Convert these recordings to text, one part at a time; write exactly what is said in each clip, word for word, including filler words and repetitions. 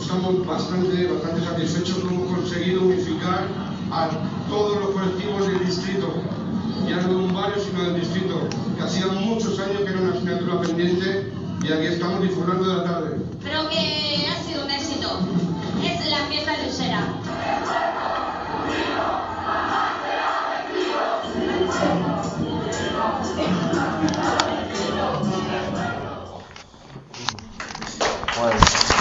estamos bastante, bastante satisfechos que hemos conseguido unificar a todos los colectivos del distrito, ya no de un barrio sino del distrito, que hacía muchos años que era una asignatura pendiente y aquí estamos disfrutando de la tarde. Creo que ha sido un éxito. Es la fiesta de Usera. Bueno.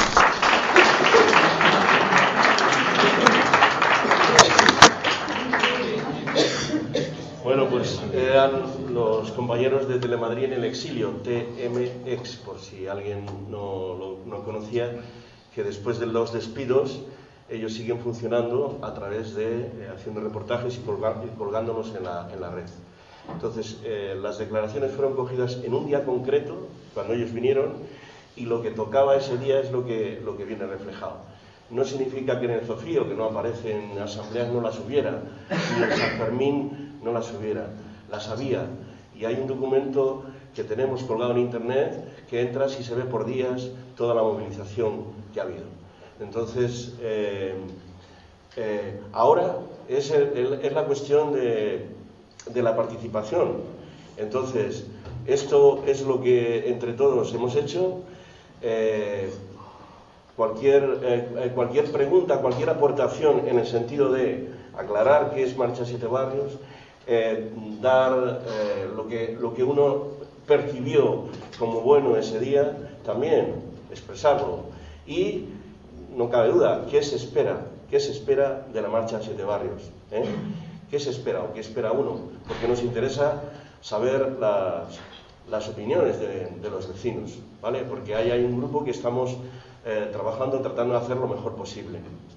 Bueno, pues eran los compañeros de Telemadrid en el exilio, T M X, por si alguien no lo no conocía, que después de los despidos ellos siguen funcionando a través de eh, haciendo reportajes y, colgar, y colgándonos en la, en la red. Entonces, eh, las declaraciones fueron cogidas en un día concreto, cuando ellos vinieron, y lo que tocaba ese día es lo que, lo que viene reflejado. No significa que en el Zofío, que no aparece en asambleas, no las hubiera, ni en San Fermín no las hubiera, las había. Y hay un documento que tenemos colgado en internet que entras y se ve por días toda la movilización que ha habido. Entonces, eh, eh, ahora es, el, es la cuestión de, de la participación. Entonces, esto es lo que entre todos hemos hecho. Eh, cualquier, eh, cualquier pregunta, cualquier aportación en el sentido de aclarar qué es Marcha Siete Barrios, eh, dar eh, lo, que, lo que uno percibió como bueno ese día, también expresarlo. Y no cabe duda, ¿qué se espera? ¿Qué se espera de la Marcha Siete Barrios? ¿Eh? ¿Qué se espera o qué espera uno? Porque nos interesa saber las, las opiniones de, de los vecinos, ¿vale? Porque ahí hay un grupo que estamos eh, trabajando, tratando de hacer lo mejor posible.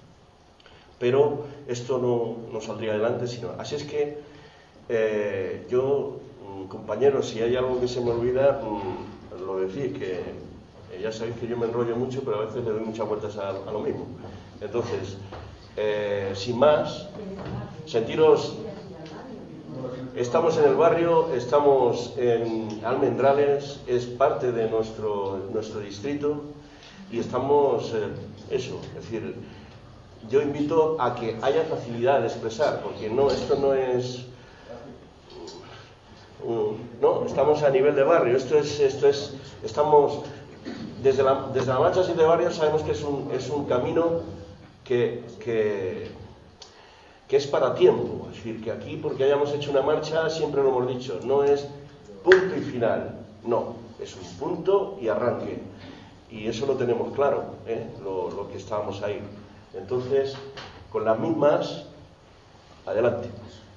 Pero esto no, no saldría adelante sino... Así es que eh, yo, compañeros, si hay algo que se me olvida, lo decís, que ya sabéis que yo me enrollo mucho, pero a veces le doy muchas vueltas a, a lo mismo. Entonces, eh, sin más, sentiros... Estamos en el barrio, estamos en Almendrales, es parte de nuestro, nuestro distrito y estamos, eh, eso, es decir, yo invito a que haya facilidad de expresar, porque no, esto no es, um, no, estamos a nivel de barrio, esto es, esto es, estamos, desde la, desde la Marcha Siete Barrios sabemos que es un, es un camino que, que que es para tiempo, es decir, que aquí porque hayamos hecho una marcha, siempre lo hemos dicho, no es punto y final, no, es un punto y arranque, y eso lo tenemos claro, ¿eh? lo, lo que estábamos ahí. Entonces, con las mismas, adelante.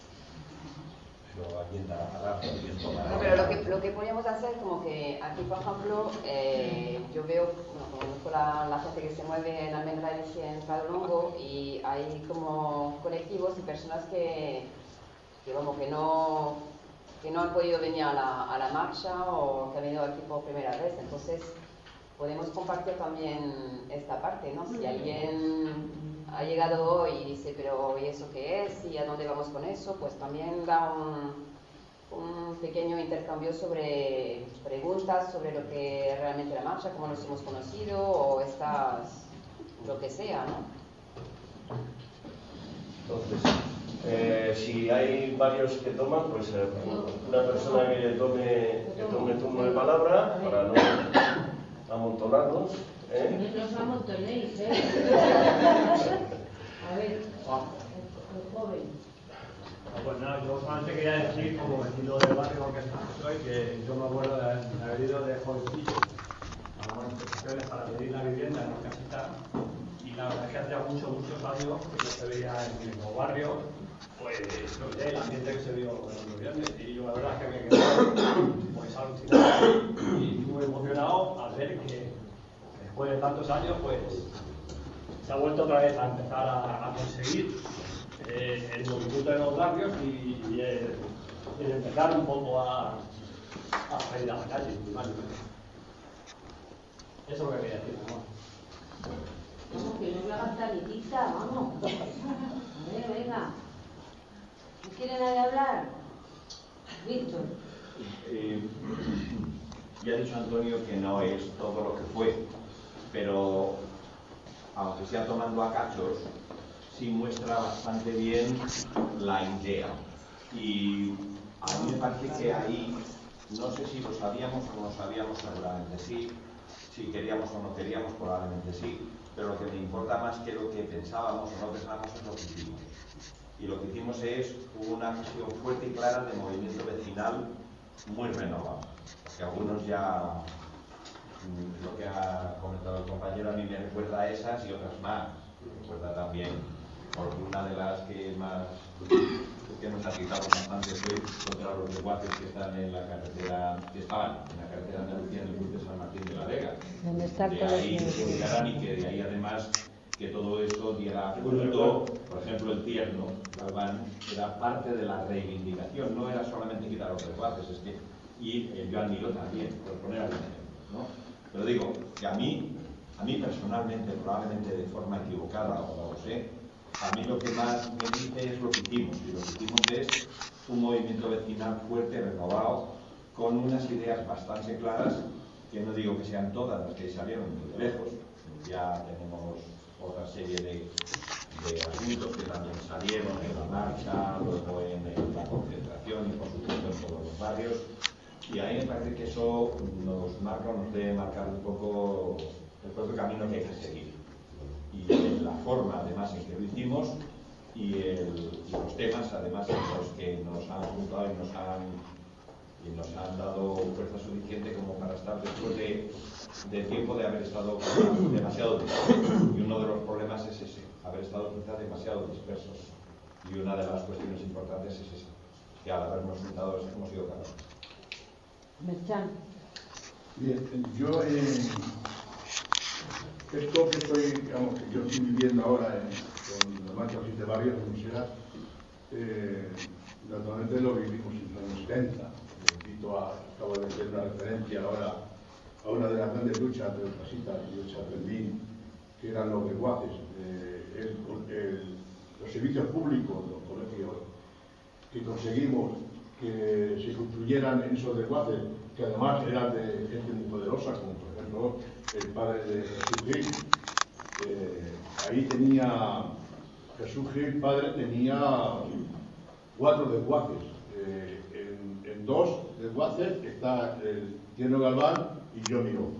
No, pero lo que, lo que podríamos hacer, como que aquí, por ejemplo, eh, yo veo, bueno, conozco la, la gente que se mueve en Almendrales y en Padrongo, y hay como colectivos y personas que, que, como que, no, que no han podido venir a la, a la marcha o que han venido aquí por primera vez. Entonces, podemos compartir también esta parte, ¿no? Si alguien ha llegado hoy y dice, pero ¿y eso qué es? ¿Y a dónde vamos con eso? Pues también da un, un pequeño intercambio sobre preguntas sobre lo que realmente la marcha, cómo nos hemos conocido o estas, lo que sea, ¿no? Entonces, eh, si hay varios que toman, pues eh, una persona que tome, que tome turno de palabra para no amontonarnos. ¿Eh? No os amontonéis, ¿eh? A ver, el, el joven. Pues nada, yo solamente quería decir, como vecino del barrio que soy, que yo me acuerdo de haber ido de jovencillo a las manifestaciones para pedir la vivienda en la casita, y la verdad es que hacía muchos, muchos años que no se veía en el mismo barrio, pues lo que el ambiente que se vio en los viernes, y yo la verdad es que me quedé pues alucinado y muy emocionado al ver que después de tantos años pues se ha vuelto otra vez a empezar a, a conseguir eh, el movimiento de los barrios y, y el, el empezar un poco a, a salir a la calle. ¿Vale? Eso es lo que quería decir, ¿no? Vamos, que no me hagas talitita, vamos. A ver, venga. ¿No quiere nadie hablar? Víctor. Eh, ya ha dicho Antonio que no es todo lo que fue, pero aunque sea tomando a cachos, sí muestra bastante bien la idea. Y a mí me parece que ahí, no sé si lo sabíamos o no lo sabíamos, seguramente sí, si queríamos o no queríamos, probablemente sí, pero lo que me importa más que lo que pensábamos o no pensábamos es lo que hicimos. Y lo que hicimos es una visión fuerte y clara de movimiento vecinal muy renovado, que algunos ya, lo que ha comentado el compañero, a mí me recuerda a esas y otras más. Me recuerda también, porque una de las que más que nos ha quitado bastante fue contra los desguaces que están en la carretera, que estaban en la carretera de Andalucía en el cruce San Martín de la Vega. ¿Dónde está el De ahí que se ubicaran y que de ahí además que todo esto diera fruto. Por ejemplo, el Tierno, Galván, era parte de la reivindicación, no era solamente quitar los desguaces, es que, y el Joan Miró también, por poner algún ejemplo, ¿no? Pero digo que a mí, a mí personalmente, probablemente de forma equivocada, o no lo sé, a mí lo que más me dice es lo que hicimos, y lo que hicimos es un movimiento vecinal fuerte, renovado, con unas ideas bastante claras, que no digo que sean todas las que salieron muy lejos, ya tenemos otra serie de, de asuntos que también salieron en la marcha, luego en, en la concentración y por supuesto en todos los barrios, y ahí me parece que eso nos marca, nos debe marcar un poco el propio camino que hay que seguir. Y la forma además en que lo hicimos y, el, y los temas además en los que nos han juntado y nos han, y nos han dado fuerza suficiente como para estar después de, de tiempo de haber estado demasiado dispersos. Y uno de los problemas es ese, haber estado quizás demasiado dispersos. Y una de las cuestiones importantes es esa, que al habernos juntado hemos sido capaces. Merchan. Bien, yo eh, esto que estoy, digamos, que yo estoy viviendo ahora en, con la marcha de los siete barrios de Musera, eh, naturalmente lo vivimos en los años setenta. Invito a, acabo de hacer una referencia ahora a una de las grandes luchas de los fascistas y de Chaplin, que eran los desguaces, eh, el, el, los servicios públicos, los colegios, que conseguimos que se construyeran esos desguaces, que además eran de gente muy poderosa, como por ejemplo el padre de Jesús Gil. Eh, ahí tenía, Jesús Gil, padre, tenía cuatro desguaces. Eh, en, en dos desguaces está el Tierno Galván y yo Miró.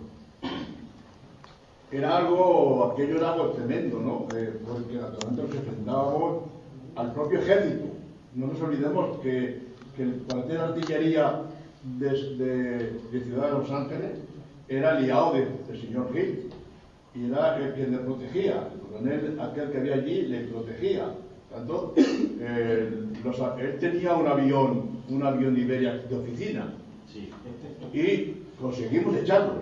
Era algo, aquello era algo tremendo, ¿no? Eh, porque naturalmente nos enfrentábamos al propio ejército. No nos olvidemos que, que el cuartel de artillería de, de, de Ciudad de Los Ángeles era aliado de, del señor Gil y era el que le protegía. El coronel, aquel que había allí, le protegía. Tanto, eh, los, él tenía un avión, un avión de Iberia de oficina, sí. Y conseguimos echarlos.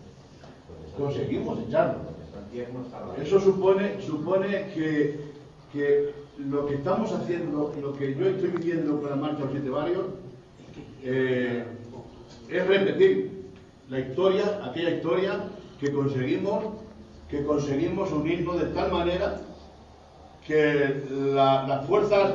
Conseguimos echarlos. Eso supone, supone que, que lo que estamos haciendo, lo que yo estoy viviendo con la marcha de los siete barrios, eh, es repetir la historia, aquella historia que conseguimos, que conseguimos unirnos de tal manera que la, las fuerzas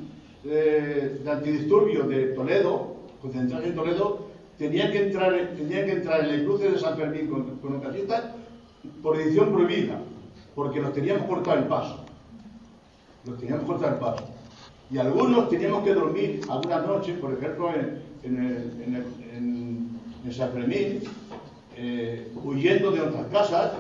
eh, de antidisturbios de Toledo, concentradas en Toledo, tenían que entrar, tenían que entrar en el cruce de San Fermín con, con los casistas por edición prohibida, porque nos teníamos cortado el paso. Nos teníamos cortado el paso. Y algunos teníamos que dormir algunas noches, por ejemplo, en, en, el, en, el, en, en San Fermín, eh, huyendo de otras casas.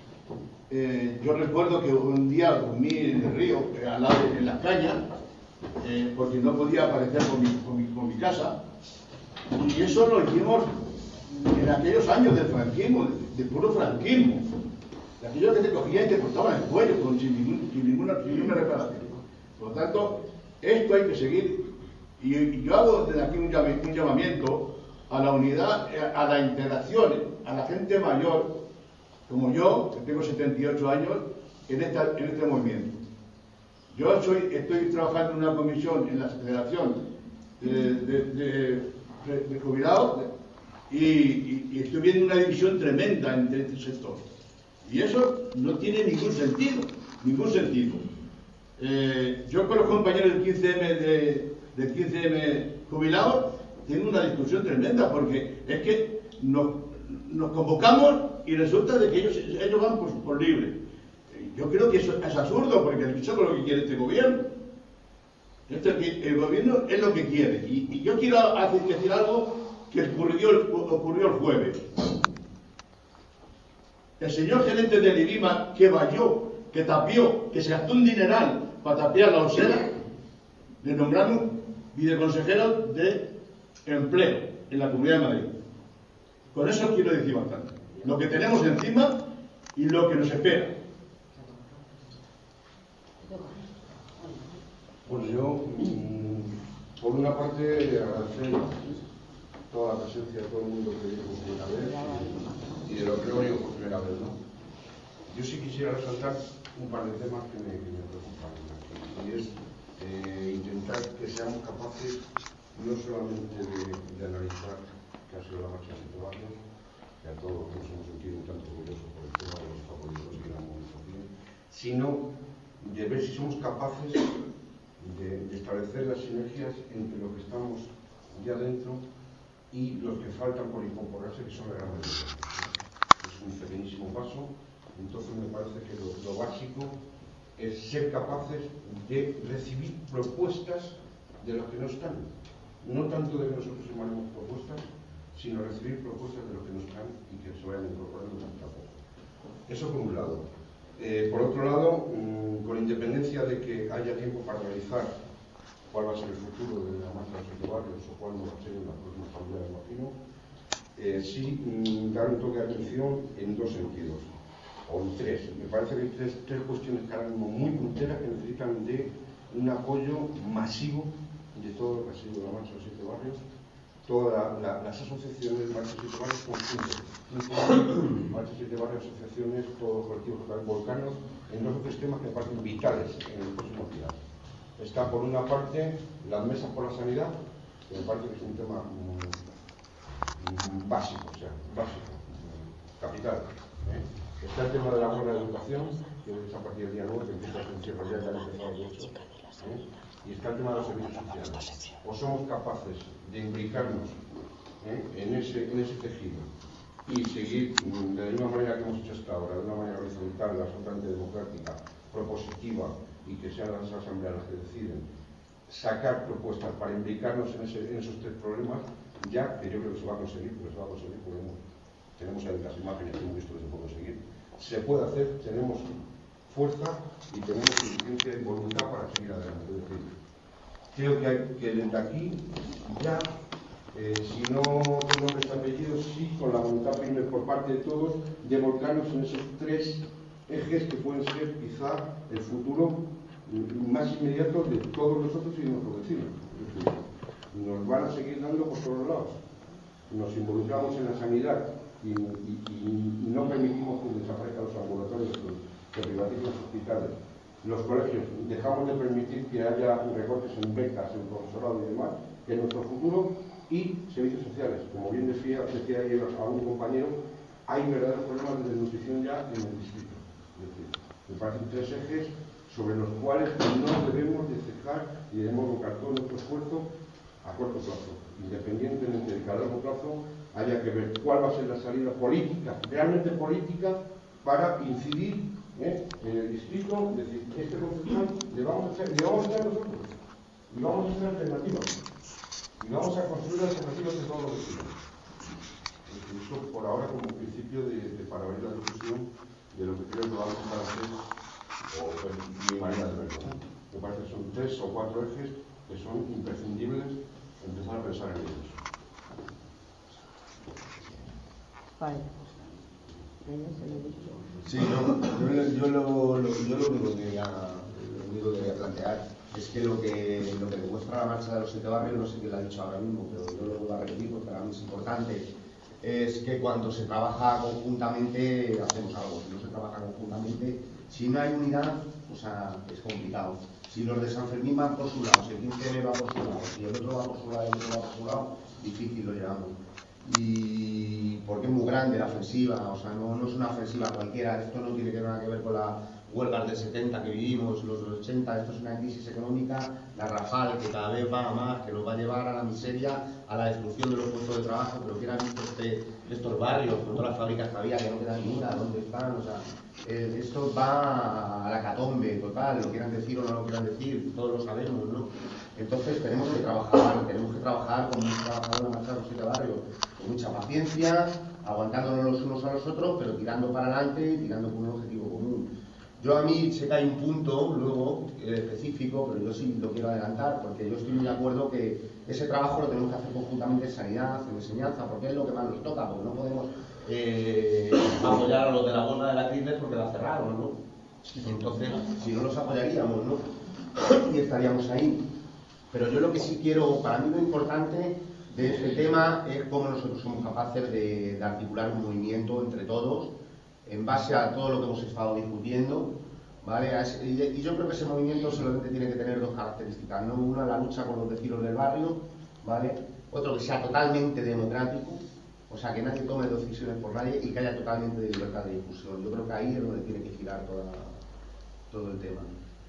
Eh, yo recuerdo que un día dormí en el río, eh, al lado de, en las cañas, eh, porque no podía aparecer con mi, con, mi, con mi casa. Y eso lo hicimos en aquellos años del franquismo, de, de puro franquismo. De aquellos que te cogían y te cortaban el cuello con, sin, ningún, sin, ninguna, sin ninguna reparación. Por lo tanto, esto hay que seguir. Y, y yo hago desde aquí un, un llamamiento a la unidad, a la integración, a la gente mayor, como yo, que tengo setenta y ocho años, en, esta, en este movimiento. Yo soy, estoy trabajando en una comisión en la Federación de, de, de, de, de jubilados y, y, y estoy viendo una división tremenda entre este sector. Y eso no tiene ningún sentido, ningún sentido. Eh, yo con los compañeros del quince eme de, del quince eme jubilados tengo una discusión tremenda porque es que nos, nos convocamos y resulta de que ellos, ellos van por, por libre. Yo creo que eso es absurdo, porque eso es lo que quiere este gobierno. Este, el gobierno es lo que quiere. Y, y yo quiero hacer, decir algo que ocurrió, ocurrió el jueves. El señor gerente del IBIMA, que valló, que tapió, que se gastó un dineral para tapiar la osera, le nombraron viceconsejero de empleo en la Comunidad de Madrid. Con eso quiero decir bastante. Lo que tenemos encima y lo que nos espera. Bueno, yo, mmm, por una parte, agradecer toda la presencia de todo el mundo que viene por primera vez y de lo que no digo por primera vez, ¿no? Yo sí quisiera resaltar un par de temas que me, que me preocupan, y es eh, intentar que seamos capaces no solamente de, de analizar qué ha sido la marcha de siete barrios, que a todos nos hemos sentido un tanto orgullosos por el tema de los favoritos y la movilización, sino de ver si somos capaces de, de establecer las sinergias entre lo que estamos ya dentro y los que faltan por incorporarse, que son las grandes empresas. Es un pequeñísimo paso, entonces me parece que lo, lo básico es ser capaces de recibir propuestas de los que no están. No tanto de que nosotros emanemos propuestas, sino recibir propuestas de los que no están y que se vayan incorporando poco a poco. Eso por un lado. Eh, por otro lado, mmm, con independencia de que haya tiempo para analizar cuál va a ser el futuro de la marcha de los siete barrios o cuándo va a ser en la próxima asamblea de Martino, eh, sí mmm, dar un toque de atención en dos sentidos, o en tres. Me parece que hay tres, tres cuestiones que ahora mismo muy punteras que necesitan de un apoyo masivo de todo lo que ha sido la marcha de los siete barrios, todas la, la, las asociaciones, marcha de siete barrios conjuntos, marcha de siete barrios, asociaciones, todos los colectivos volcanos, en dos o tres temas que me parecen vitales en el próximo día. Está por una parte las mesas por la sanidad, que me parece que es un tema mmm, básico, o sea, básico, capital. ¿eh? Está el tema de la buena educación, que es a partir del día nueve, que empieza a funcionar ya, ya han empezado de hecho. ¿eh? Y está el tema de los servicios sociales. O somos capaces de implicarnos ¿eh? en, ese, en ese tejido y seguir de la misma manera que hemos hecho hasta ahora, de una manera horizontal, absolutamente democrática, propositiva, y que sean las asambleas las que deciden, sacar propuestas para implicarnos en, ese, en esos tres problemas, ya que yo creo que se va a conseguir, pero se va a conseguir porque tenemos ahí las imágenes que hemos visto que se puede conseguir. Se puede hacer, tenemos fuerza y tenemos suficiente voluntad para seguir adelante. Es decir, creo que, hay, que desde aquí ya, eh, si no tenemos este apellido, sí, con la voluntad firme por parte de todos, de volcarnos en esos tres ejes que pueden ser quizá el futuro más inmediato de todos nosotros y de nuestros vecinos. Es decir, nos van a seguir dando por todos lados. Nos involucramos en la sanidad y, y, y no permitimos que desaparezcan los ambulatorios, que privaticen los hospitales, los colegios. Dejamos de permitir que haya recortes en becas, en profesorado y demás, que es nuestro futuro, y servicios sociales. Como bien decía, decía ayer a un compañero, hay verdaderos problemas de desnutrición ya en el distrito. Es decir, me parecen tres ejes sobre los cuales no debemos de cejar y debemos buscar todo nuestro esfuerzo a corto plazo. Independientemente de que a largo plazo haya que ver cuál va a ser la salida política, realmente política, para incidir ¿eh? en el distrito, es decir, este concejal le vamos a hacer, le vamos a hacer nosotros, y vamos a hacer alternativas, y vamos a construir alternativas de todo lo que queremos. Eso por ahora como principio de, de para abrir la discusión de lo que creo que vamos a hacer, o mi manera de verlo. Me parece que son tres o cuatro ejes que son imprescindibles empezar a pensar en ellos. Vale. Sí, no, yo, yo, lo, lo, yo lo único que voy a, lo único que voy a plantear es que lo que lo que demuestra la marcha de los siete barrios, no sé quién lo ha dicho ahora mismo, pero yo lo vuelvo a repetir porque para mí es importante, es que cuando se trabaja conjuntamente hacemos algo. Si no se trabaja conjuntamente, si no hay unidad, o sea, es complicado. Si los de San Fermín van por su lado, si el quince eme va por su lado, si el otro va por su lado y el otro va por su lado, difícil lo llevamos. Y porque es muy grande la ofensiva, o sea, no, no es una ofensiva cualquiera, esto no tiene nada que ver con la huelgas del setenta que vivimos, los del ochenta, esto es una crisis económica garrafal que cada vez va a más, que nos va a llevar a la miseria, a la destrucción de los puestos de trabajo, pero ¿quién ha visto este, de estos barrios, con todas las fábricas que había, que no queda ninguna, dónde están, o sea, eh, esto va a la catombe total, lo quieran decir o no lo quieran decir, todos lo sabemos, ¿no? Entonces tenemos que trabajar, tenemos que trabajar como hemos trabajado en la marcha de los siete barrios, con mucha paciencia, aguantándonos los unos a los otros, pero tirando para adelante y tirando por un objetivo común. Yo a mí sé que hay un punto luego eh, específico, pero yo sí lo quiero adelantar, porque yo estoy muy de acuerdo que ese trabajo lo tenemos que hacer conjuntamente en sanidad, en enseñanza, porque es lo que más nos toca, porque no podemos eh, apoyar a los de la bolsa de la Chrysler porque la cerraron, ¿no? Entonces, si no los apoyaríamos, ¿no? Y estaríamos ahí. Pero yo lo que sí quiero, para mí lo importante de este tema es cómo nosotros somos capaces de, de articular un movimiento entre todos, en base a todo lo que hemos estado discutiendo, ¿vale? Y yo creo que ese movimiento solamente tiene que tener dos características, ¿no? Una, la lucha con los vecinos del barrio, ¿vale? Otro, que sea totalmente democrático, o sea, que nadie tome decisiones por nadie y que haya totalmente de libertad de difusión. Yo creo que ahí es donde tiene que girar toda, todo el tema.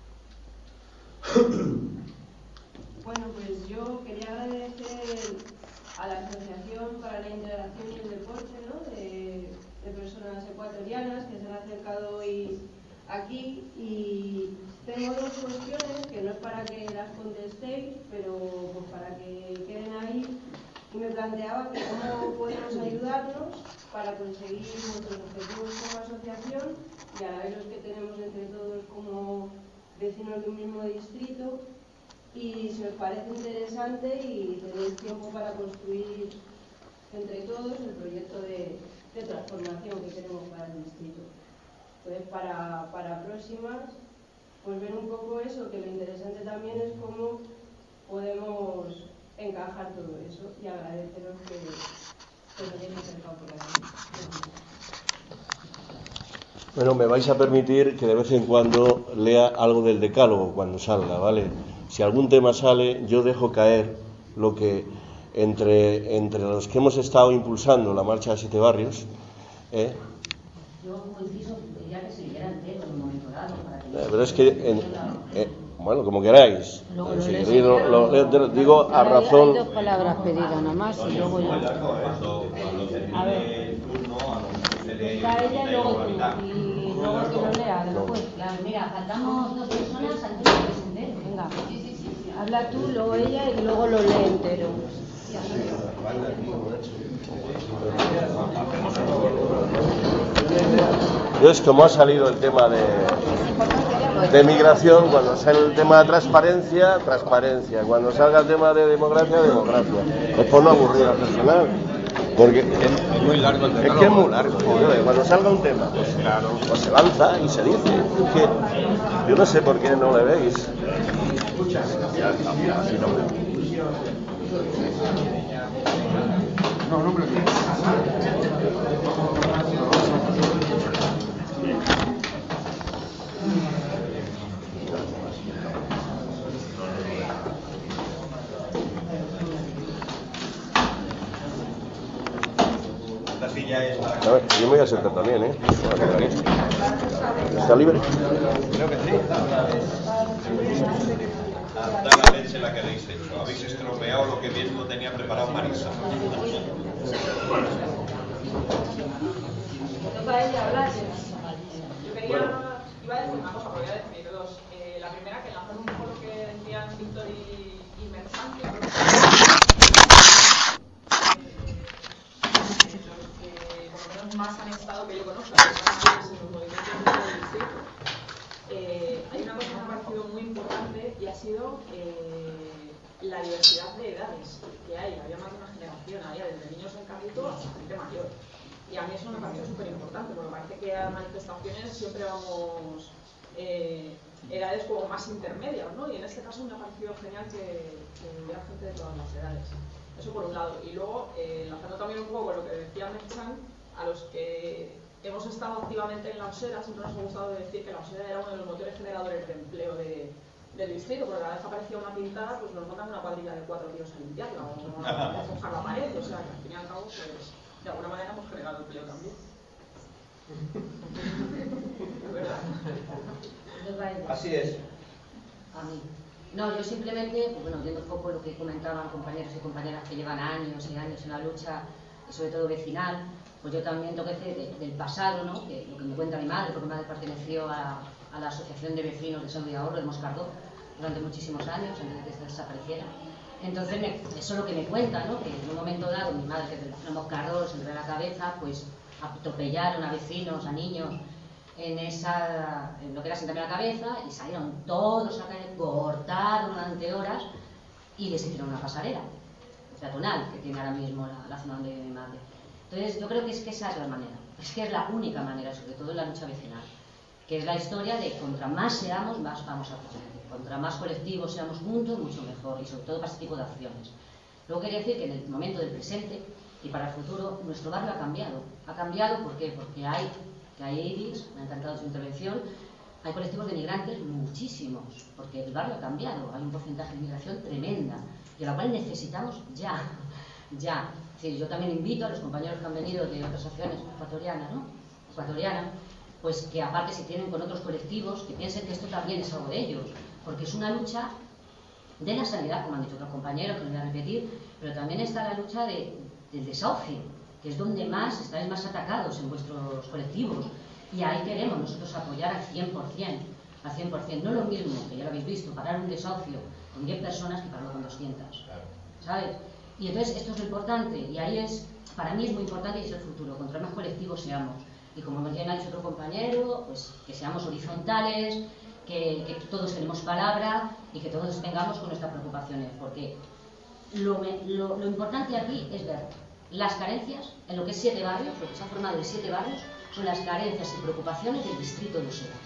Bueno, pues yo quería agradecer a la Asociación para la Integración y el Deporte, ¿no? de, de personas ecuatorianas que se han acercado hoy aquí, y tengo dos cuestiones que no es para que las contestéis, pero pues para que queden ahí. Y me planteaba que cómo podemos ayudarnos para conseguir nuestros objetivos como asociación y a la vez los que tenemos entre todos como vecinos de un mismo distrito. Y si os parece interesante y tenéis tiempo para construir entre todos el proyecto de, de transformación que queremos para el distrito. Entonces, para, para próximas, pues ver un poco eso, que lo interesante también es cómo podemos encajar todo eso, y agradeceros que, que os hayáis acercado por aquí. Bueno, me vais a permitir que de vez en cuando lea algo del decálogo cuando salga, ¿vale? Si algún tema sale, yo dejo caer lo que entre, entre los que hemos estado impulsando la marcha de siete barrios, ¿eh? Yo como inciso pediría que se leyera entero, monitorado, para que... Eh, pero es que, en, eh, bueno, como queráis, luego eh, lo si lees, queréis, lo, lo, lo, digo a razón... Hay dos palabras pedidas nomás y luego ya... A ver, está ella y luego tú, y luego que lo lea después. Claro, mira, faltamos dos personas antes de que se entere. Venga, sí, sí, sí, sí. Habla tú, luego ella y luego lo lee entero. Yo es como ha salido el tema de, de migración, cuando sale el tema de transparencia, transparencia, cuando salga el tema de democracia, democracia. Es por no aburrir al personal. Porque es muy largo el decálogo. Es que es muy largo. Joder, cuando salga un tema, pues claro, pues se lanza y se dice. Es que yo no sé por qué no le veis. No, no me lo digas. A ver, yo me voy a sentar también, ¿eh? ¿Está libre? Creo que sí. Hasta la leche la que habéis hecho. Habéis estropeado lo que bien lo tenía preparado Marisa. Toca ella hablar. Yo quería, iba a decir una cosa, pero voy a decir dos. Eh, la primera, que enlazando un poco lo que decían Víctor y, y Merchan, más han estado que yo conozca, que en los movimientos del distrito. Eh, hay una cosa que me ha parecido muy importante y ha sido eh, la diversidad de edades que hay. Había más de una generación, había desde niños en carrito hasta gente mayor. Y a mí eso me parece súper importante, porque parece que a manifestaciones siempre vamos eh, edades como más intermedias, ¿no? Y en este caso me ha parecido genial que, que hubiera gente de todas las edades. Eso por un lado. Y luego, eh, enlazando también un poco con lo que decía Merchan, a los que hemos estado activamente en la Osera, siempre nos ha gustado decir que la Osera era uno de los motores generadores de empleo de, del distrito, porque cada vez que aparecía una pintada, pues nos mandan una cuadrilla de cuatro tíos a limpiarla o a mojar la pared, o sea que al fin y al cabo, pues, de alguna manera hemos generado empleo también. ¿Verdad? Así es. A mí. No, yo simplemente, pues bueno, viendo un poco lo que comentaban compañeros y compañeras que llevan años y años en la lucha, y sobre todo vecinal, pues yo también tengo que decir de, del pasado, ¿no? Que, lo que me cuenta mi madre, porque mi madre perteneció a, a la Asociación de Vecinos de Salud y Ahorro de Moscardó durante muchísimos años, antes de que se desapareciera. Entonces, me, eso es lo que me cuenta, ¿no? Que en un momento dado, mi madre, que de Moscardó, se le da la cabeza, pues atropellaron a vecinos, a niños, en, esa, en lo que era sentarme la cabeza, y salieron todos a la calle, cortaron durante horas y les hicieron una pasarela peatonal que tiene ahora mismo la, la zona donde vive mi madre. Entonces yo creo que es que esa es la manera, es que es la única manera, sobre todo en la lucha vecinal, que es la historia de contra más seamos, más vamos a conseguir, contra más colectivos seamos juntos, mucho mejor, y sobre todo para este tipo de acciones. Luego quería decir que en el momento del presente y para el futuro, nuestro barrio ha cambiado. Ha cambiado, ¿por qué? Porque hay, que hay Iris, me ha encantado su intervención, hay colectivos de migrantes muchísimos, porque el barrio ha cambiado, hay un porcentaje de migración tremenda, y a la cual necesitamos ya, ya. Es decir, yo también invito a los compañeros que han venido de otras asociaciones ecuatorianas, ¿no? Ecuatoriana, pues que aparte si tienen con otros colectivos, que piensen que esto también es algo de ellos, porque es una lucha de la sanidad, como han dicho otros compañeros, que no voy a repetir, pero también está la lucha de, del desahucio, que es donde más estáis más atacados en vuestros colectivos, y ahí queremos nosotros apoyar al cien por cien, al cien por cien. No lo mismo, que ya lo habéis visto, parar un desahucio con diez personas que pararlo con doscientas, ¿sabes? Y entonces esto es lo importante, y ahí es, para mí es muy importante y es el futuro, contra más colectivos seamos. Y como bien ha dicho otro compañero, pues que seamos horizontales, que, que todos tenemos palabra y que todos tengamos con nuestras preocupaciones, porque lo, lo, lo importante aquí es ver las carencias en lo que es siete barrios, lo que se ha formado de siete barrios, son las carencias y preocupaciones del distrito de Usera.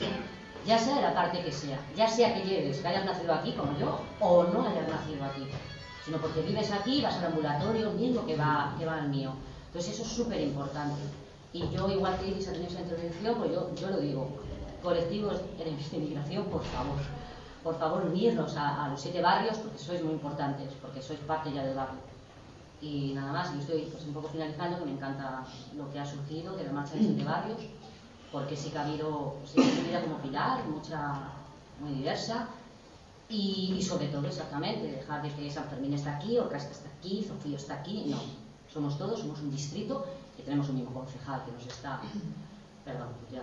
Ya sea de la parte que sea, ya sea que lleves, que hayas nacido aquí como yo, o no hayas nacido aquí, sino porque vives aquí, vas al ambulatorio, mismo que va, que va al mío. Entonces eso es súper importante. Y yo, igual que Iris ha tenido esa intervención, pues yo, yo lo digo, colectivos de inmigración, por favor, por favor unirnos a, a los siete barrios, porque sois muy importantes, porque sois parte ya del barrio. Y nada más, yo estoy pues, un poco finalizando, que me encanta lo que ha surgido de la marcha de siete barrios, porque sí que ha habido, pues, vida como Pilar, mucha, muy diversa, y, y sobre todo, exactamente, dejar de que San Fermín está aquí, Orcasca está aquí, Zofío está aquí, no, somos todos, somos un distrito, que tenemos un mismo concejal que nos está, perdón, ya.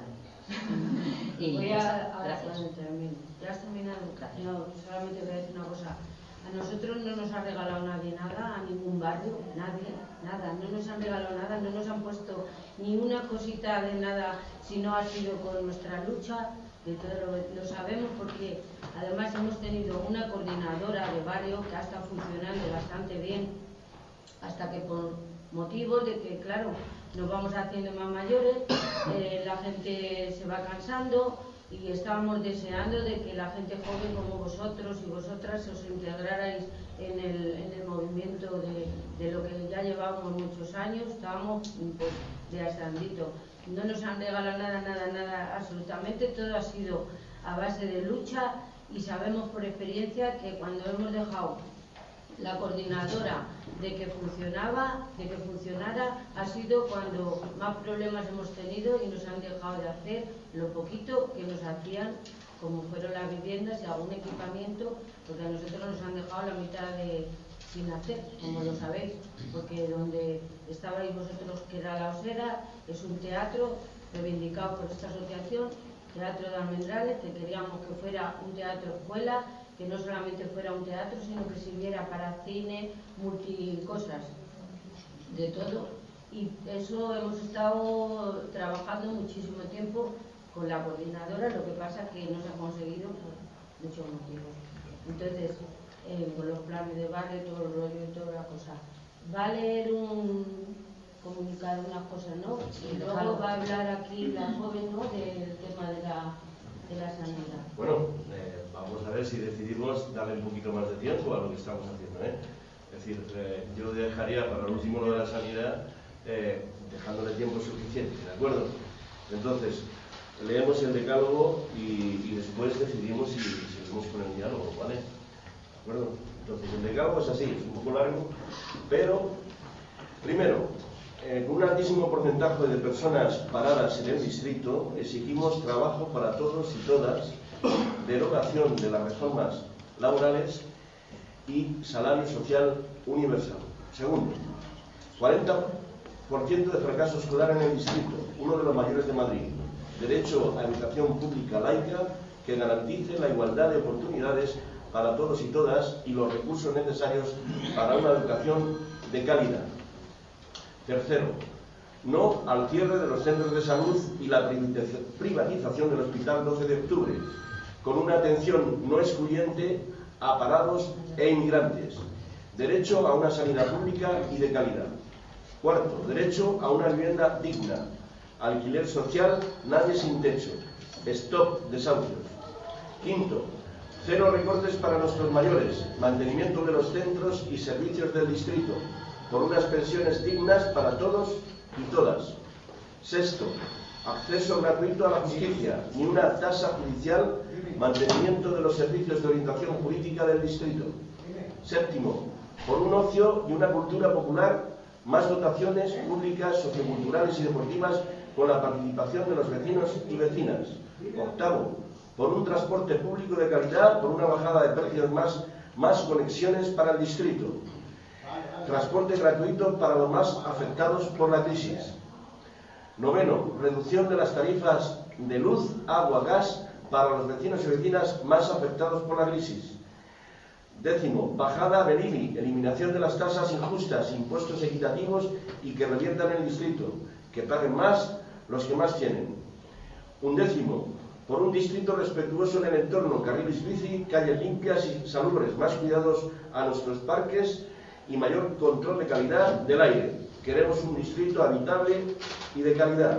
Y voy a, a gracias. Termino. ¿Ya has terminado? Gracias. No, solamente voy a decir una cosa. A nosotros no nos ha regalado nadie nada, a ningún barrio, nadie, nada. No nos han regalado nada, no nos han puesto ni una cosita de nada, si no ha sido con nuestra lucha. De todo lo, lo sabemos porque además hemos tenido una coordinadora de barrio que ha estado funcionando bastante bien, hasta que por motivos de que, claro, nos vamos haciendo más mayores, eh, la gente se va cansando y estábamos deseando de que la gente joven como vosotros y vosotras os integrarais en el, en el movimiento de, de lo que ya llevamos muchos años, estábamos pues, de asandito. No nos han regalado nada, nada, nada, absolutamente, todo ha sido a base de lucha y sabemos por experiencia que cuando hemos dejado la coordinadora de que funcionaba, de que funcionara, ha sido cuando más problemas hemos tenido y nos han dejado de hacer lo poquito que nos hacían, como fueron las viviendas y algún equipamiento, porque a nosotros nos han dejado la mitad de sin hacer, como lo sabéis, porque donde estabais vosotros, que era la Osera, es un teatro reivindicado por esta asociación, Teatro de Almendrales, que queríamos que fuera un teatro escuela, que no solamente fuera un teatro, sino que sirviera para cine, multicosas, de todo. Y eso hemos estado trabajando muchísimo tiempo con la coordinadora, lo que pasa es que no se ha conseguido por muchos motivos. Entonces, eh, con los planes de barrio, todo el rollo y toda la cosa. Va a leer un comunicar unas cosas, ¿no? Y luego va a hablar aquí la joven, ¿no? Del tema de la, de la sanidad. Bueno, eh, vamos a ver si decidimos darle un poquito más de tiempo a lo que estamos haciendo, ¿eh? Es decir, eh, yo dejaría para el último lo de la sanidad, eh, dejándole tiempo suficiente, ¿de acuerdo? Entonces, leemos el decálogo y, y después decidimos si seguimos con el diálogo, ¿vale? ¿De acuerdo? Entonces, el decálogo es así, es un poco largo, pero, primero, eh, con un altísimo porcentaje de personas paradas en el distrito, exigimos trabajo para todos y todas, derogación de las reformas laborales y salario social universal. Segundo, cuarenta por ciento de fracaso escolar en el distrito, uno de los mayores de Madrid. Derecho a educación pública laica que garantice la igualdad de oportunidades para todos y todas y los recursos necesarios para una educación de calidad. Tercero, no al cierre de los centros de salud y la privatización del Hospital doce de octubre, con una atención no excluyente a parados e inmigrantes. Derecho a una sanidad pública y de calidad. Cuarto, derecho a una vivienda digna. Alquiler social, nadie sin techo. Stop desahucios. Quinto, cero recortes para nuestros mayores. Mantenimiento de los centros y servicios del distrito, por unas pensiones dignas para todos y todas. Sexto, acceso gratuito a la justicia, ni una tasa judicial, mantenimiento de los servicios de orientación jurídica del distrito. Séptimo, por un ocio y una cultura popular, más dotaciones públicas, socioculturales y deportivas con la participación de los vecinos y vecinas. Octavo, por un transporte público de calidad, por una bajada de precios, más, más conexiones para el distrito. Transporte gratuito para los más afectados por la crisis. Noveno, reducción de las tarifas de luz, agua, gas para los vecinos y vecinas más afectados por la crisis. Décimo, bajada del I B I, eliminación de las tasas injustas, impuestos equitativos y que reviertan en el distrito, que paguen más los que más tienen. Undécimo, por un distrito respetuoso en el entorno, carriles bici, calles limpias y salubres, más cuidados a nuestros parques y mayor control de calidad del aire. Queremos un distrito habitable y de calidad.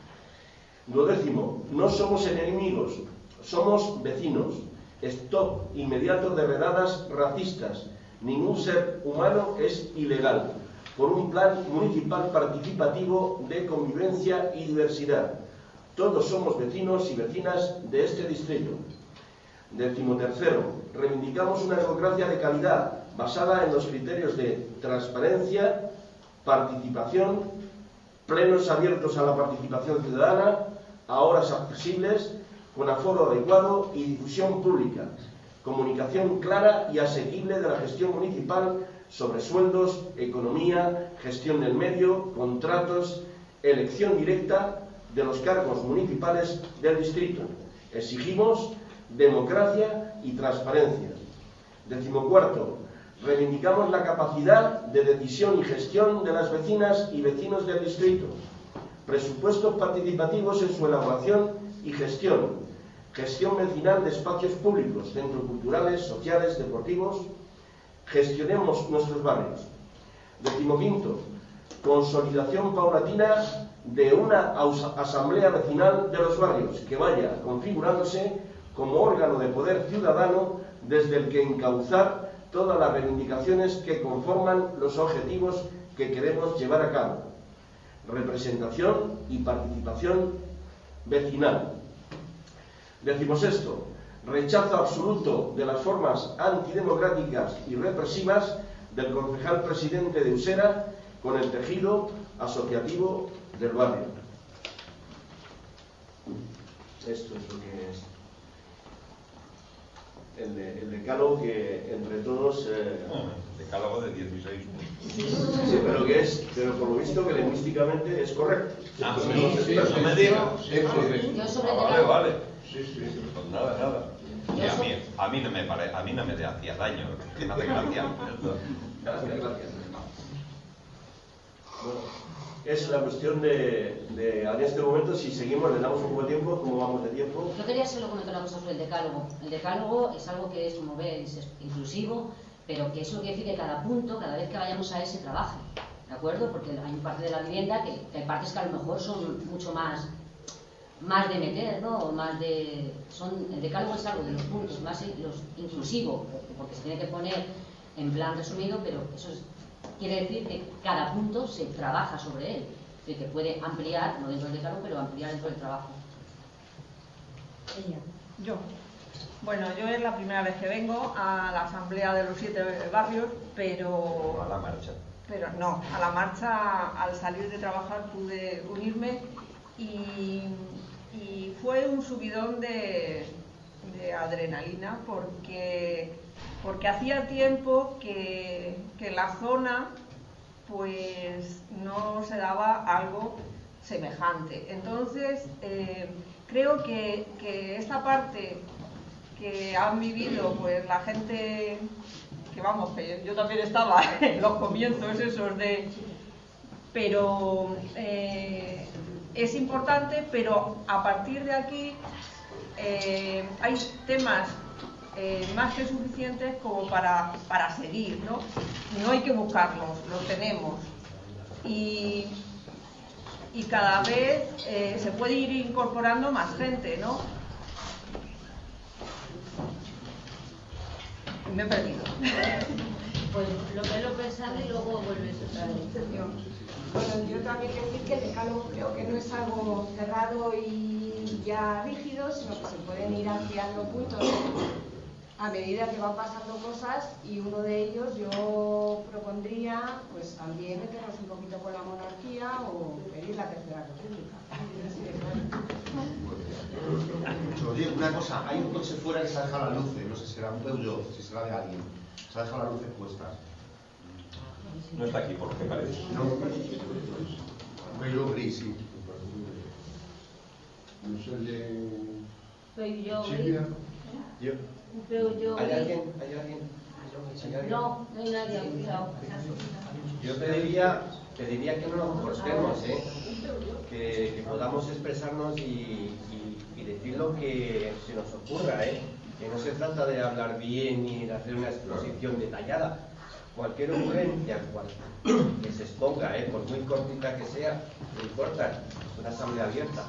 Duodécimo, no somos enemigos, somos vecinos. Stop inmediato de redadas racistas. Ningún ser humano es ilegal. Por un plan municipal participativo de convivencia y diversidad. Todos somos vecinos y vecinas de este distrito. Decimotercero, reivindicamos una democracia de calidad basada en los criterios de transparencia, participación, plenos abiertos a la participación ciudadana, a horas accesibles, con aforo adecuado y difusión pública, comunicación clara y asequible de la gestión municipal sobre sueldos, economía, gestión del medio, contratos, elección directa de los cargos municipales del distrito. Exigimos democracia y transparencia. Decimocuarto, reivindicamos la capacidad de decisión y gestión de las vecinas y vecinos del distrito. Presupuestos participativos en su elaboración y gestión. Gestión vecinal de espacios públicos, centros culturales, sociales, deportivos. Gestionemos nuestros barrios. Decimoquinto, consolidación paulatina de una asamblea vecinal de los barrios que vaya configurándose como órgano de poder ciudadano desde el que encauzar todas las reivindicaciones que conforman los objetivos que queremos llevar a cabo. Representación y participación vecinal. Decimosexto, rechazo absoluto de las formas antidemocráticas y represivas del concejal presidente de Usera con el tejido asociativo del barrio. Esto es lo que es el, de, el decálogo que entre todos... Eh... Decálogo de dieciséis puntos. Sí, pero que es, pero por lo visto que lingüísticamente es correcto. Ah, sí, sí, sí, no me digas. Sí, sí. Ah, vale, vale. Sí, sí, pues nada, nada. Y a mí, a mí no me pare, a mí no me hacía daño, que me hace gracia. Gracias, gracias. Bueno, es la cuestión de, de, en este momento, si seguimos, le damos un poco de tiempo, ¿cómo vamos de tiempo? Yo quería solo comentar una cosa sobre el decálogo. El decálogo es algo que es, como veis, es inclusivo, pero que eso quiere decir que cada punto, cada vez que vayamos a ese, trabaje, ¿de acuerdo? Porque hay parte de la vivienda que, que hay partes que a lo mejor son mucho más... más de meter, ¿no? O más de... Son, el decálogo es algo de los puntos más los inclusivo, porque se tiene que poner en plan resumido, pero eso es, quiere decir que cada punto se trabaja sobre él, es decir, que puede ampliar, no dentro del decálogo, pero ampliar dentro del trabajo. Ella. Yo. Bueno, yo es la primera vez que vengo a la asamblea de los siete barrios, pero... A la marcha. Pero no, a la marcha, al salir de trabajar pude unirme y... y fue un subidón de, de adrenalina porque, porque hacía tiempo que, que la zona pues no se daba algo semejante. Entonces, eh, creo que, que esta parte que han vivido pues la gente, que vamos, que yo también estaba en los comienzos esos de... pero eh, es importante, pero a partir de aquí eh, hay temas eh, más que suficientes como para, para seguir, ¿no? No hay que buscarlos, los tenemos. Y, y cada vez eh, se puede ir incorporando más gente, ¿no? Me he perdido. Pues lo que lo pensando y luego vuelves otra vez. Bueno, yo también quiero decir que el decálogo creo que no es algo cerrado y ya rígido, sino que se pueden ir ampliando puntos a medida que van pasando cosas, y uno de ellos yo propondría pues también meternos un poquito con la monarquía o pedir la tercera república. Oye, una cosa, hay un coche fuera que se ha dejado las luces, no sé si será un Peugeot, si será de alguien, se ha dejado las luces puestas. No está aquí, por lo que parece. No, un Peugeot gris, sí. No sé el de... Peugeot Silvia. Yo. Peugeot. ¿Hay alguien? ¿Hay alguien? ¿Hay alguien? No, no hay nadie. No. Yo pediría, pediría que no nos comportemos, ¿eh? que, que podamos expresarnos y, y, y decir lo que se nos ocurra, ¿eh? Que no se trata de hablar bien ni de hacer una exposición detallada. Cualquier ocurrencia cual, que se exponga, ¿eh? Por muy cortita que sea, no importa, es una asamblea abierta.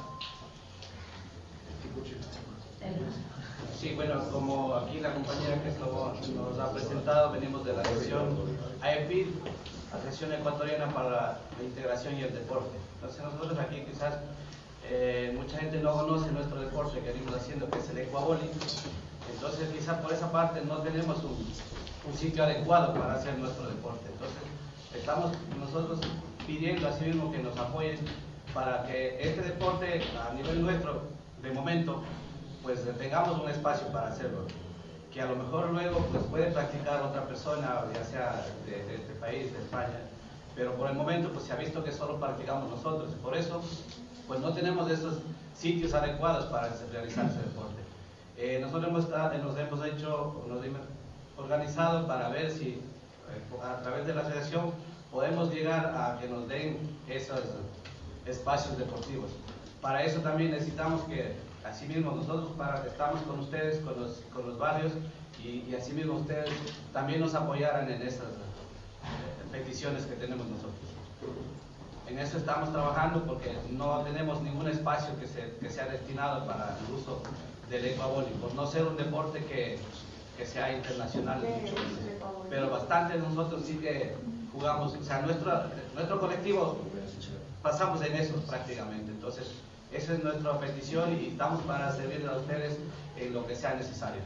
Sí, bueno, como aquí la compañera que nos ha presentado, venimos de la sesión A E P I D, Asociación Ecuatoriana para la Integración y el Deporte. Entonces nosotros aquí quizás eh, mucha gente no conoce nuestro deporte que venimos haciendo, que es el ecuavoli. Entonces quizás por esa parte no tenemos un, un sitio adecuado para hacer nuestro deporte. Entonces estamos nosotros pidiendo así mismo que nos apoyen para que este deporte a nivel nuestro, de momento, pues tengamos un espacio para hacerlo, que a lo mejor luego pues puede practicar otra persona, ya sea de, de este país, de España, pero por el momento pues se ha visto que solo practicamos nosotros, y por eso pues no tenemos esos sitios adecuados para realizar ese deporte. Eh, nosotros hemos, estado, nos hemos hecho, nos hemos organizado para ver si eh, a través de la asociación podemos llegar a que nos den esos espacios deportivos. Para eso también necesitamos que asimismo nosotros para, estamos con ustedes, con los, con los barrios, y, y asimismo ustedes también nos apoyaran en esas eh, peticiones que tenemos nosotros. En eso estamos trabajando porque no tenemos ningún espacio que, se, que sea destinado para el uso del ecuavoli, por no ser un deporte que, que sea internacional, pero bastante nosotros sí que jugamos, o sea, nuestro, nuestro colectivo pasamos en eso prácticamente. Entonces esa es nuestra petición y estamos para servirles a ustedes en lo que sea necesario.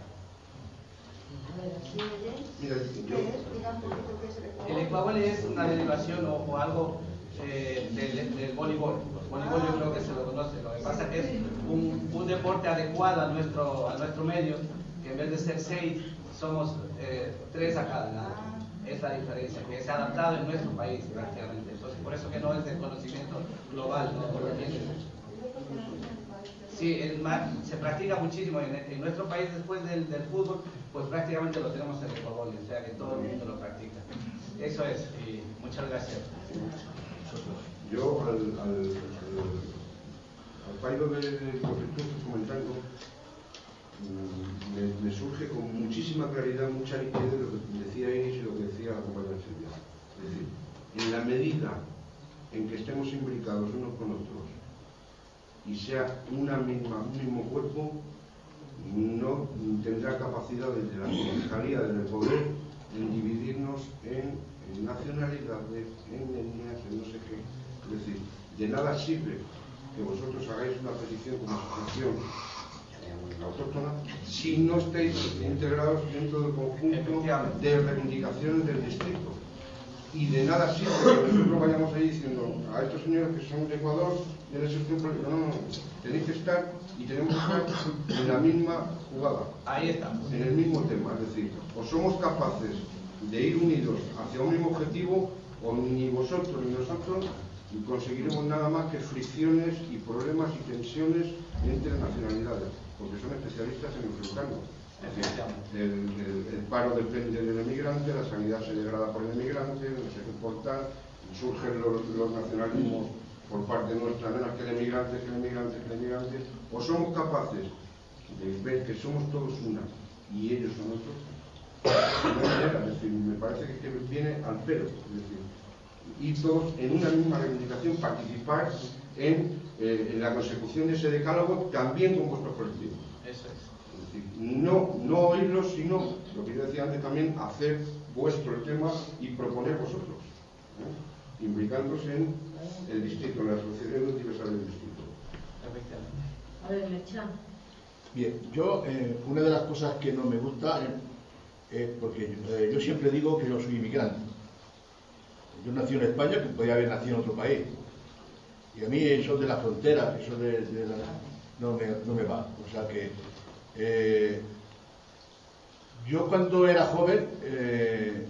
El ecuavoli es una derivación o, o algo eh, del, del voleibol. El voleibol yo creo que se lo conoce. Lo que pasa es que es un, un deporte adecuado a nuestro, a nuestro medio, que en vez de ser seis, somos eh, tres a cada lado. Es la diferencia, que se ha adaptado en nuestro país prácticamente. Entonces, por eso que no es de conocimiento global, ¿no? Sí, el mar, se practica muchísimo en, en nuestro país después del, del fútbol, pues prácticamente lo tenemos en el ecuavoli, o sea que todo el mundo lo practica. Eso es, y muchas gracias. Yo al, al, al, al pairo de lo que tú estás comentando, me, me surge con muchísima claridad, mucha nitidez de lo que decía Iris y lo que decía la compañera Silvia. Es decir, en la medida en que estemos imbricados unos con otros y sea una misma, un mismo cuerpo, no tendrá capacidad desde la fiscalía, desde el poder, de dividirnos en, en nacionalidades, en etnias, en no sé qué. Es decir, de nada sirve que vosotros hagáis una petición como asociación autóctona si no estáis integrados dentro del conjunto de reivindicaciones del distrito. Y de nada sirve que nosotros vayamos ahí diciendo a estos señores que son de Ecuador, de la sección política, no, no, no, tenéis que estar y tenemos que estar en la misma jugada. Ahí estamos. En el mismo tema, es decir, o somos capaces de ir unidos hacia un mismo objetivo o ni vosotros ni nosotros conseguiremos nada más que fricciones y problemas y tensiones entre nacionalidades, porque son especialistas en enfrentarnos. El, el, el paro depende del emigrante, la sanidad se degrada por el emigrante, no sé qué importar, surgen los, los nacionalismos por parte nuestra, no es que el emigrante, que el emigrante, que el emigrante, o somos capaces de ver que somos todos una y ellos son otros. No hay manera, es decir, me parece que, que viene al pelo, es decir, y todos en una misma reivindicación participar en, eh, en la consecución de ese decálogo también con vuestros colectivos. Eso es. Es decir, no, no oírlos, sino, lo que yo decía antes también, hacer vuestro tema y proponer vosotros, ¿eh? Implicándose en el distrito, en la asociación universal del distrito. A ver, Mecha. Bien, yo, eh, una de las cosas que no me gusta es, es porque eh, yo siempre digo que yo soy inmigrante. Yo nací en España, que podía haber nacido en otro país. Y a mí eso de la frontera, eso de, de la, no, me, no me va. O sea que eh, yo cuando era joven, eh,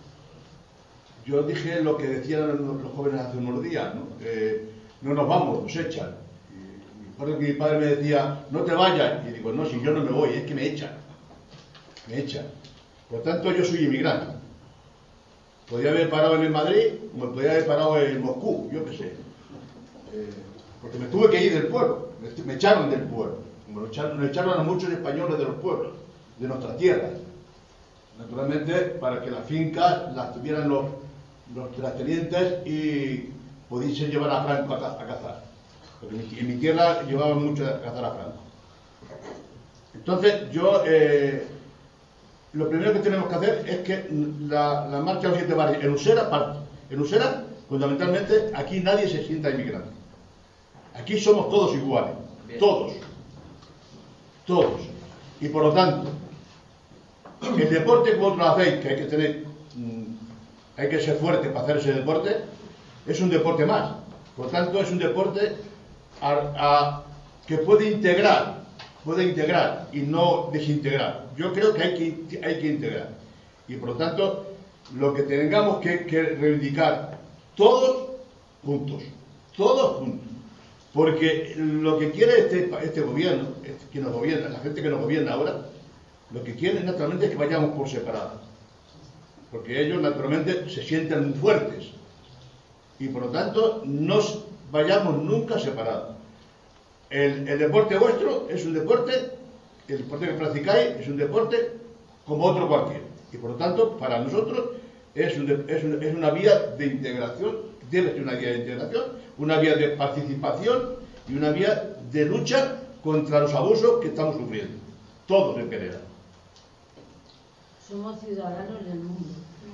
yo dije lo que decían los, los jóvenes hace unos días, ¿no? Eh, no nos vamos, nos echan. Recuerdo que mi padre me decía, no te vayas. Y digo, no, si yo no me voy, es que me echan. Me echan. Por tanto, yo soy inmigrante. Podría haber parado en el Madrid, como podría haber parado en Moscú, yo qué sé. Eh, porque me tuve que ir del pueblo, me, me echaron del pueblo. Como lo echaron, nos echaron a muchos españoles de los pueblos, de nuestras tierras. Naturalmente, para que las fincas las tuvieran los, los terratenientes y pudiesen llevar a Franco a, a cazar. Porque en mi, en mi tierra llevaban mucho a cazar a Franco. Entonces, yo... Eh, lo primero que tenemos que hacer es que la, la marcha de los siete barrios en Usera, en Usera, fundamentalmente, aquí nadie se sienta inmigrante. Aquí somos todos iguales. Bien. Todos. Todos. Y por lo tanto, el deporte que vosotros hacéis, que hay que tener, hay que ser fuerte para hacer ese deporte, es un deporte más. Por lo tanto, es un deporte a, a, que puede integrar, puede integrar y no desintegrar. Yo creo que hay que, hay que integrar. Y por lo tanto, lo que tengamos que, que reivindicar todos juntos, todos juntos. Porque lo que quiere este, este gobierno, este, que nos gobierna, la gente que nos gobierna ahora, lo que quiere naturalmente es que vayamos por separado. Porque ellos naturalmente se sienten muy fuertes. Y por lo tanto, no vayamos nunca separados. El, el deporte vuestro es un deporte, el deporte que practicáis es un deporte como otro cualquiera. Y por lo tanto, para nosotros es, un de, es, un, es una vía de integración, debe ser una vía de integración, una vía de participación y una vía de lucha contra los abusos que estamos sufriendo. Todos en general. Somos ciudadanos del mundo.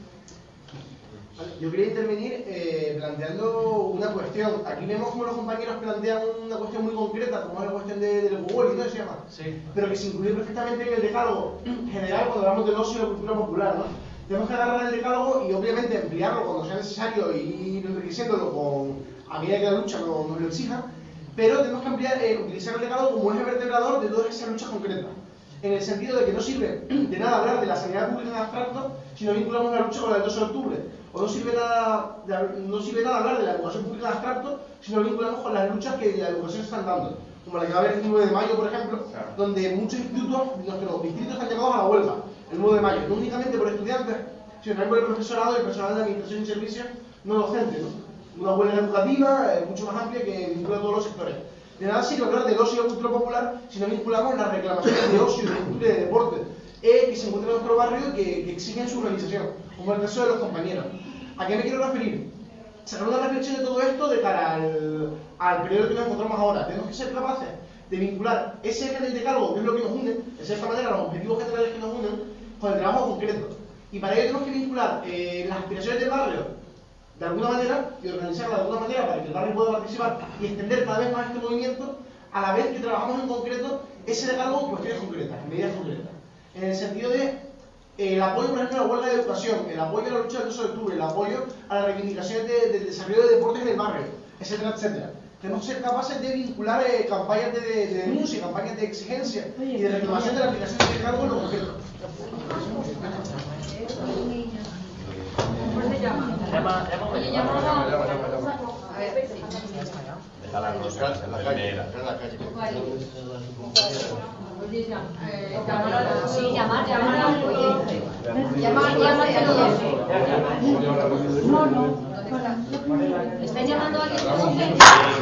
Yo quería intervenir eh, planteando una cuestión. Aquí vemos como los compañeros plantean una cuestión muy concreta, como es la cuestión de, del Google y todo eso se llama. Sí. Pero que se incluye perfectamente en el decálogo general cuando hablamos del ocio y la cultura popular, ¿no? Tenemos que agarrar el decálogo y obviamente ampliarlo cuando sea necesario y ir enriqueciéndolo con, a medida que la lucha nos, nos lo exija, pero tenemos que ampliar, eh, utilizar el decálogo como eje vertebrador de todas esas luchas concretas. En el sentido de que no sirve de nada hablar de la sanidad pública en abstracto si no vinculamos la lucha con la del doce de octubre. O no sirve nada, de, no sirve nada hablar de la educación pública en abstracto si no vinculamos con las luchas que la educación se están dando. Como la que va a haber el nueve de mayo, por ejemplo, claro, donde muchos institutos, nuestros distritos están llamados a la huelga el nueve de mayo. No únicamente por estudiantes, sino también por el profesorado y el personal de administración y servicios no docentes, ¿no? Una huelga educativa eh, mucho más amplia que vincula a todos los sectores. De nada sirve hablar de ocio y cultura popular si no vinculamos las reclamaciones de ocio, de cultura y de deporte eh, que se encuentran en nuestro barrio y que, que exigen su realización, como el caso de los compañeros. ¿A qué me quiero referir? Sacar una reflexión de todo esto de cara al, al periodo que nos encontramos ahora. Tenemos que ser capaces de vincular ese eje del decálogo, que es lo que nos une, de cierta manera los objetivos generales que nos unen, con el trabajo concreto. Y para ello tenemos que vincular eh, las aspiraciones del barrio de alguna manera y organizarla de alguna manera para que el barrio pueda participar y extender cada vez más este movimiento, a la vez que trabajamos en concreto ese decálogo en cuestiones concretas, en medidas concretas. En el sentido de eh, el apoyo, por ejemplo, a la huelga de educación, el apoyo a la lucha del doce de octubre, el apoyo a las reivindicaciones del de desarrollo de deportes en el barrio, etcétera, etcétera. Tenemos que ser capaces de vincular eh, campañas de, de, de denuncia, campañas de exigencia y de reclamación de la aplicación de este cargo en lo concreto. ¿Cómo se llama? Llama, Oye, llama a la... Deja las roscas en la calle. En la calle. Sí, llamar, llamar al oyente. Llamar, llamar al oyente. No, no. ¿Estáis llamando a alguien que conoce?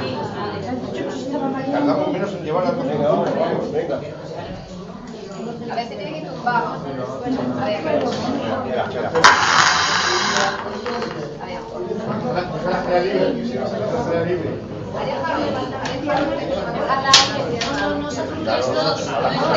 Tardamos menos en llevar la cosa. Venga, vamos, vamos, venga. A ver, se tiene que tumbar. A ver, Espera, espera. a ver. No, no, nosotros